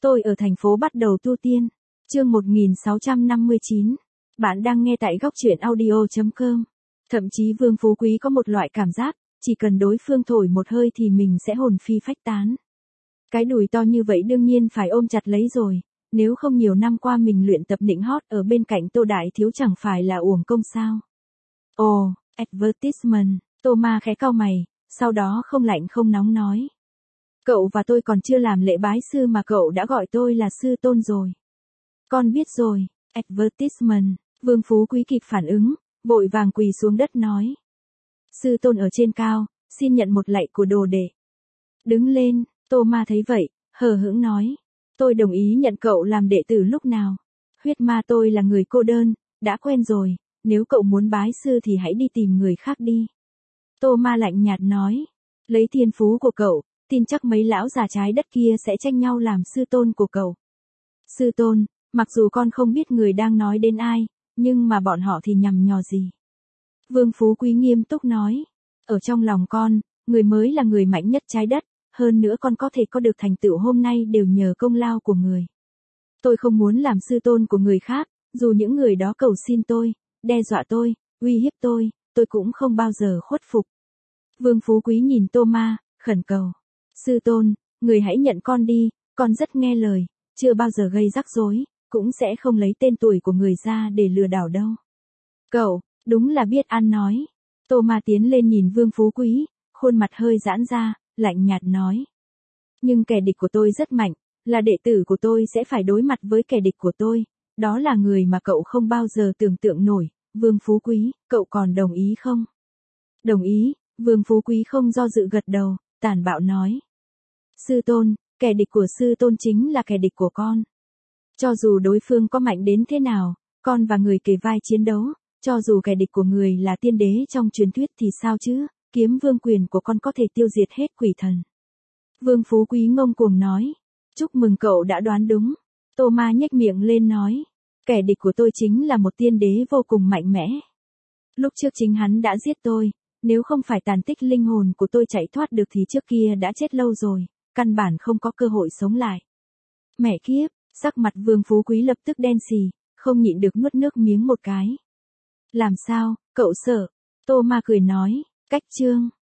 Tôi ở thành phố bắt đầu tu tiên. Chương 1659. Bạn đang nghe tại góc truyện audio.com. Thậm chí Vương Phú Quý có một loại cảm giác, chỉ cần đối phương thổi một hơi thì mình sẽ hồn phi phách tán. Cái đùi to như vậy đương nhiên phải ôm chặt lấy rồi, nếu không nhiều năm qua mình luyện tập nịnh hót ở bên cạnh Tô Đại Thiếu chẳng phải là uổng công sao. Ồ, advertisement, Tô Ma khẽ cau mày, sau đó không lạnh không nóng nói. Cậu và tôi còn chưa làm lễ bái sư mà cậu đã gọi tôi là sư tôn rồi. Con biết rồi, advertisement, Vương Phú Quý kịp phản ứng, vội vàng quỳ xuống đất nói. Sư tôn ở trên cao, xin nhận một lạy của đồ đệ. Đứng lên, Tô Ma thấy vậy, hờ hững nói. Tôi đồng ý nhận cậu làm đệ tử lúc nào. Huyết ma tôi là người cô đơn, đã quen rồi, nếu cậu muốn bái sư thì hãy đi tìm người khác đi. Tô Ma lạnh nhạt nói. Lấy thiên phú của cậu, tin chắc mấy lão già trái đất kia sẽ tranh nhau làm sư tôn của cậu. Sư tôn, mặc dù con không biết người đang nói đến ai, nhưng mà bọn họ thì nhằm nhò gì? Vương Phú Quý nghiêm túc nói. Ở trong lòng con, người mới là người mạnh nhất trái đất, hơn nữa con có thể có được thành tựu hôm nay đều nhờ công lao của người. Tôi không muốn làm sư tôn của người khác, dù những người đó cầu xin tôi, đe dọa tôi, uy hiếp tôi cũng không bao giờ khuất phục. Vương Phú Quý nhìn Tô Ma, khẩn cầu. Sư tôn, người hãy nhận con đi, con rất nghe lời, chưa bao giờ gây rắc rối, cũng sẽ không lấy tên tuổi của người ra để lừa đảo đâu. Cậu, đúng là biết ăn nói. Tô Ma tiến lên nhìn Vương Phú Quý, khuôn mặt hơi giãn ra, lạnh nhạt nói. Nhưng kẻ địch của tôi rất mạnh, là đệ tử của tôi sẽ phải đối mặt với kẻ địch của tôi, đó là người mà cậu không bao giờ tưởng tượng nổi. Vương Phú Quý, cậu còn đồng ý không? Đồng ý, Vương Phú Quý không do dự gật đầu, tàn bạo nói. Sư tôn, kẻ địch của sư tôn chính là kẻ địch của con. Cho dù đối phương có mạnh đến thế nào, con và người kề vai chiến đấu, cho dù kẻ địch của người là tiên đế trong truyền thuyết thì sao chứ, kiếm vương quyền của con có thể tiêu diệt hết quỷ thần. Vương Phú Quý ngông cuồng nói. Chúc mừng cậu đã đoán đúng. Tô Ma nhếch miệng lên nói. Kẻ địch của tôi chính là một tiên đế vô cùng mạnh mẽ. Lúc trước chính hắn đã giết tôi, nếu không phải tàn tích linh hồn của tôi chạy thoát được thì trước kia đã chết lâu rồi, căn bản không có cơ hội sống lại. Mẹ kiếp, sắc mặt Vương Phú Quý lập tức đen xì, không nhịn được nuốt nước miếng một cái. Làm sao, cậu sợ? Tô Ma cười nói, cách chương.